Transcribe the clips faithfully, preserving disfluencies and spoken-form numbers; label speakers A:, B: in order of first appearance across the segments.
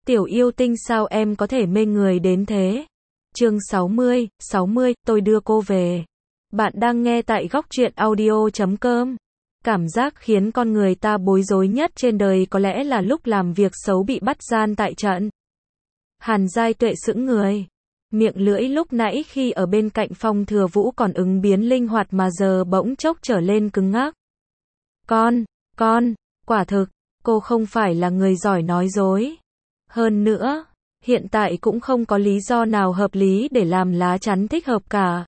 A: Tiểu yêu tinh sao em có thể mê người đến thế? Chương sáu mươi, sáu mươi, tôi đưa cô về. Bạn đang nghe tại góc truyện audio chấm com. Cảm giác khiến con người ta bối rối nhất trên đời có lẽ là lúc làm việc xấu bị bắt gian tại trận. Hàn Giai Tuệ sững người. Miệng lưỡi lúc nãy khi ở bên cạnh Phong Thừa Vũ còn ứng biến linh hoạt mà giờ bỗng chốc trở lên cứng ngắc. Con, con, quả thực, cô không phải là người giỏi nói dối. Hơn nữa, hiện tại cũng không có lý do nào hợp lý để làm lá chắn thích hợp cả.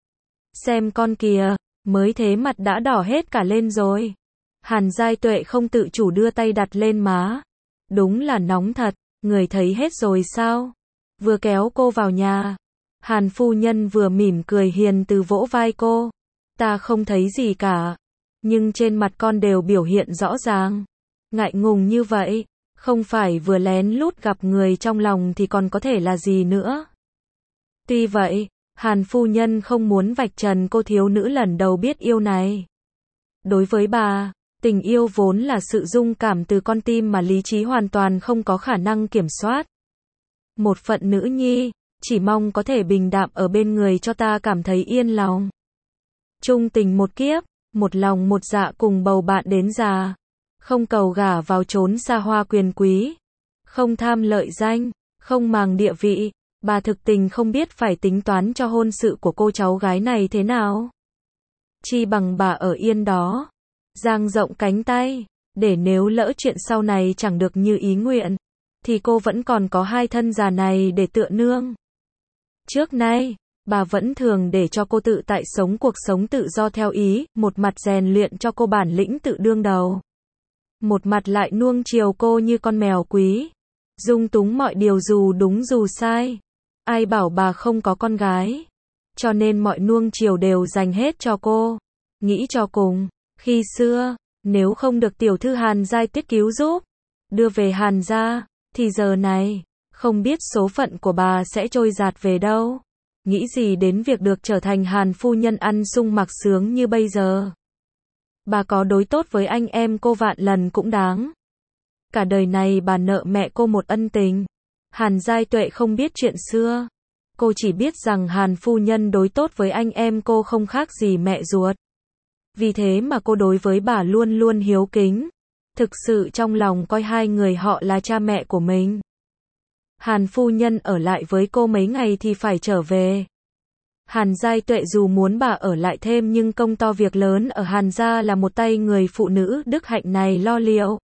A: Xem con kìa, mới thế mặt đã đỏ hết cả lên rồi. Hàn Giai Tuệ không tự chủ đưa tay đặt lên má. Đúng là nóng thật, người thấy hết rồi sao? Vừa kéo cô vào nhà. Hàn phu nhân vừa mỉm cười hiền từ vỗ vai cô. Ta không thấy gì cả. Nhưng trên mặt con đều biểu hiện rõ ràng. Ngại ngùng như vậy. Không phải vừa lén lút gặp người trong lòng thì còn có thể là gì nữa. Tuy vậy, Hàn phu nhân không muốn vạch trần cô thiếu nữ lần đầu biết yêu này. Đối với bà, tình yêu vốn là sự rung cảm từ con tim mà lý trí hoàn toàn không có khả năng kiểm soát. Một phận nữ nhi, chỉ mong có thể bình đạm ở bên người cho ta cảm thấy yên lòng. Chung tình một kiếp, một lòng một dạ cùng bầu bạn đến già. Không cầu gả vào chốn xa hoa quyền quý, không tham lợi danh, không màng địa vị, bà thực tình không biết phải tính toán cho hôn sự của cô cháu gái này thế nào. Chi bằng bà ở yên đó, dang rộng cánh tay, để nếu lỡ chuyện sau này chẳng được như ý nguyện, thì cô vẫn còn có hai thân già này để tựa nương. Trước nay, bà vẫn thường để cho cô tự tại sống cuộc sống tự do theo ý, một mặt rèn luyện cho cô bản lĩnh tự đương đầu. Một mặt lại nuông chiều cô như con mèo quý. Dung túng mọi điều dù đúng dù sai. Ai bảo bà không có con gái. Cho nên mọi nuông chiều đều dành hết cho cô. Nghĩ cho cùng, khi xưa, nếu không được tiểu thư Hàn Giai Tuyết cứu giúp, đưa về Hàn gia, thì giờ này, không biết số phận của bà sẽ trôi dạt về đâu. Nghĩ gì đến việc được trở thành Hàn phu nhân ăn sung mặc sướng như bây giờ. Bà có đối tốt với anh em cô vạn lần cũng đáng. Cả đời này bà nợ mẹ cô một ân tình. Hàn Giai Tuệ không biết chuyện xưa. Cô chỉ biết rằng Hàn phu nhân đối tốt với anh em cô không khác gì mẹ ruột. Vì thế mà cô đối với bà luôn luôn hiếu kính. Thực sự trong lòng coi hai người họ là cha mẹ của mình. Hàn phu nhân ở lại với cô mấy ngày thì phải trở về. Hàn Giai Tuệ dù muốn bà ở lại thêm nhưng công to việc lớn ở Hàn gia là một tay người phụ nữ đức hạnh này lo liệu.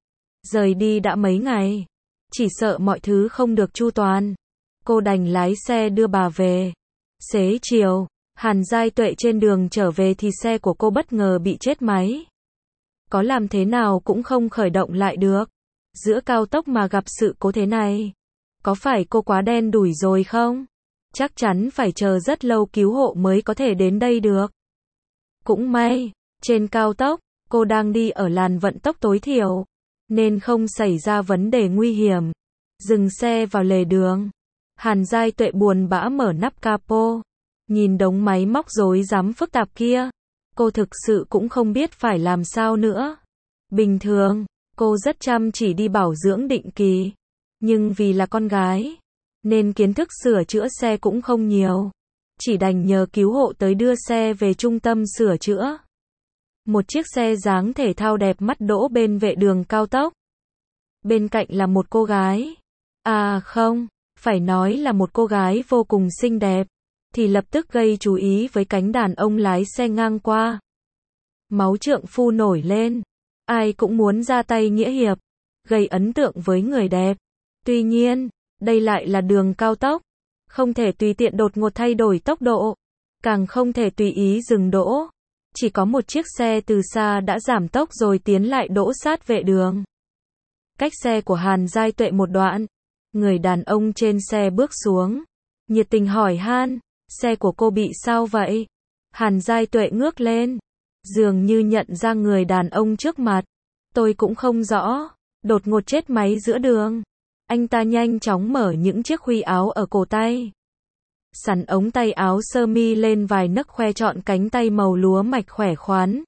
A: Rời đi đã mấy ngày, chỉ sợ mọi thứ không được chu toàn. Cô đành lái xe đưa bà về. Xế chiều, Hàn Giai Tuệ trên đường trở về thì xe của cô bất ngờ bị chết máy. Có làm thế nào cũng không khởi động lại được. Giữa cao tốc mà gặp sự cố thế này, có phải cô quá đen đủi rồi không? Chắc chắn phải chờ rất lâu cứu hộ mới có thể đến đây được. Cũng may, trên cao tốc, cô đang đi ở làn vận tốc tối thiểu, nên không xảy ra vấn đề nguy hiểm. Dừng xe vào lề đường. Hàn Giai Tuệ buồn bã mở nắp capo. Nhìn đống máy móc rối rắm phức tạp kia. Cô thực sự cũng không biết phải làm sao nữa. Bình thường, cô rất chăm chỉ đi bảo dưỡng định kỳ. Nhưng vì là con gái, nên kiến thức sửa chữa xe cũng không nhiều. Chỉ đành nhờ cứu hộ tới đưa xe về trung tâm sửa chữa. Một chiếc xe dáng thể thao đẹp mắt đỗ bên vệ đường cao tốc. Bên cạnh là một cô gái. À không, phải nói là một cô gái vô cùng xinh đẹp. Thì lập tức gây chú ý với cánh đàn ông lái xe ngang qua. Máu trượng phu nổi lên. Ai cũng muốn ra tay nghĩa hiệp. Gây ấn tượng với người đẹp. Tuy nhiên, đây lại là đường cao tốc, không thể tùy tiện đột ngột thay đổi tốc độ, càng không thể tùy ý dừng đỗ. Chỉ có một chiếc xe từ xa đã giảm tốc rồi tiến lại đỗ sát vệ đường. Cách xe của Hàn Giai Tuệ một đoạn, người đàn ông trên xe bước xuống, nhiệt tình hỏi han, xe của cô bị sao vậy? Hàn Giai Tuệ ngước lên, dường như nhận ra người đàn ông trước mặt. Tôi cũng không rõ, đột ngột chết máy giữa đường. Anh ta nhanh chóng mở những chiếc khuy áo ở cổ tay. Sắn ống tay áo sơ mi lên vài nấc khoe trọn cánh tay màu lúa mạch khỏe khoắn.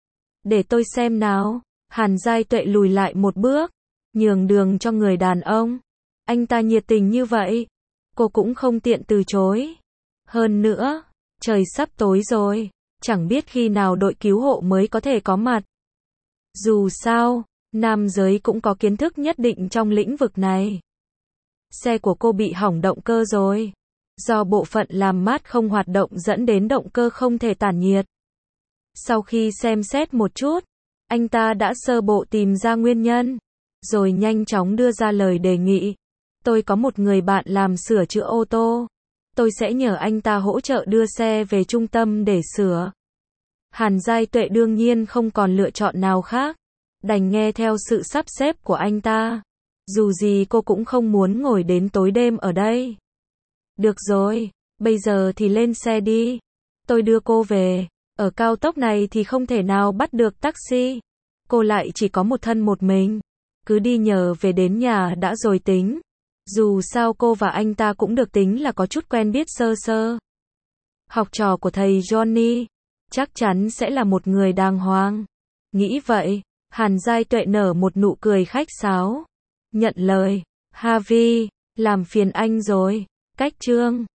A: Để tôi xem nào. Hàn Giai Tuệ lùi lại một bước, nhường đường cho người đàn ông. Anh ta nhiệt tình như vậy, cô cũng không tiện từ chối. Hơn nữa, trời sắp tối rồi, chẳng biết khi nào đội cứu hộ mới có thể có mặt. Dù sao, nam giới cũng có kiến thức nhất định trong lĩnh vực này. Xe của cô bị hỏng động cơ rồi. Do bộ phận làm mát không hoạt động dẫn đến động cơ không thể tản nhiệt. Sau khi xem xét một chút, anh ta đã sơ bộ tìm ra nguyên nhân, rồi nhanh chóng đưa ra lời đề nghị. Tôi có một người bạn làm sửa chữa ô tô. Tôi sẽ nhờ anh ta hỗ trợ đưa xe về trung tâm để sửa. Hàn Giai Tuệ đương nhiên không còn lựa chọn nào khác, đành nghe theo sự sắp xếp của anh ta. Dù gì cô cũng không muốn ngồi đến tối đêm ở đây. Được rồi, bây giờ thì lên xe đi. Tôi đưa cô về. Ở cao tốc này thì không thể nào bắt được taxi. Cô lại chỉ có một thân một mình. Cứ đi nhờ về đến nhà đã rồi tính. Dù sao cô và anh ta cũng được tính là có chút quen biết sơ sơ. Học trò của thầy Johnny chắc chắn sẽ là một người đàng hoàng. Nghĩ vậy, Hàn Giai Tuệ nở một nụ cười khách sáo. Nhận lời. Harvey, làm phiền anh rồi. Cách chương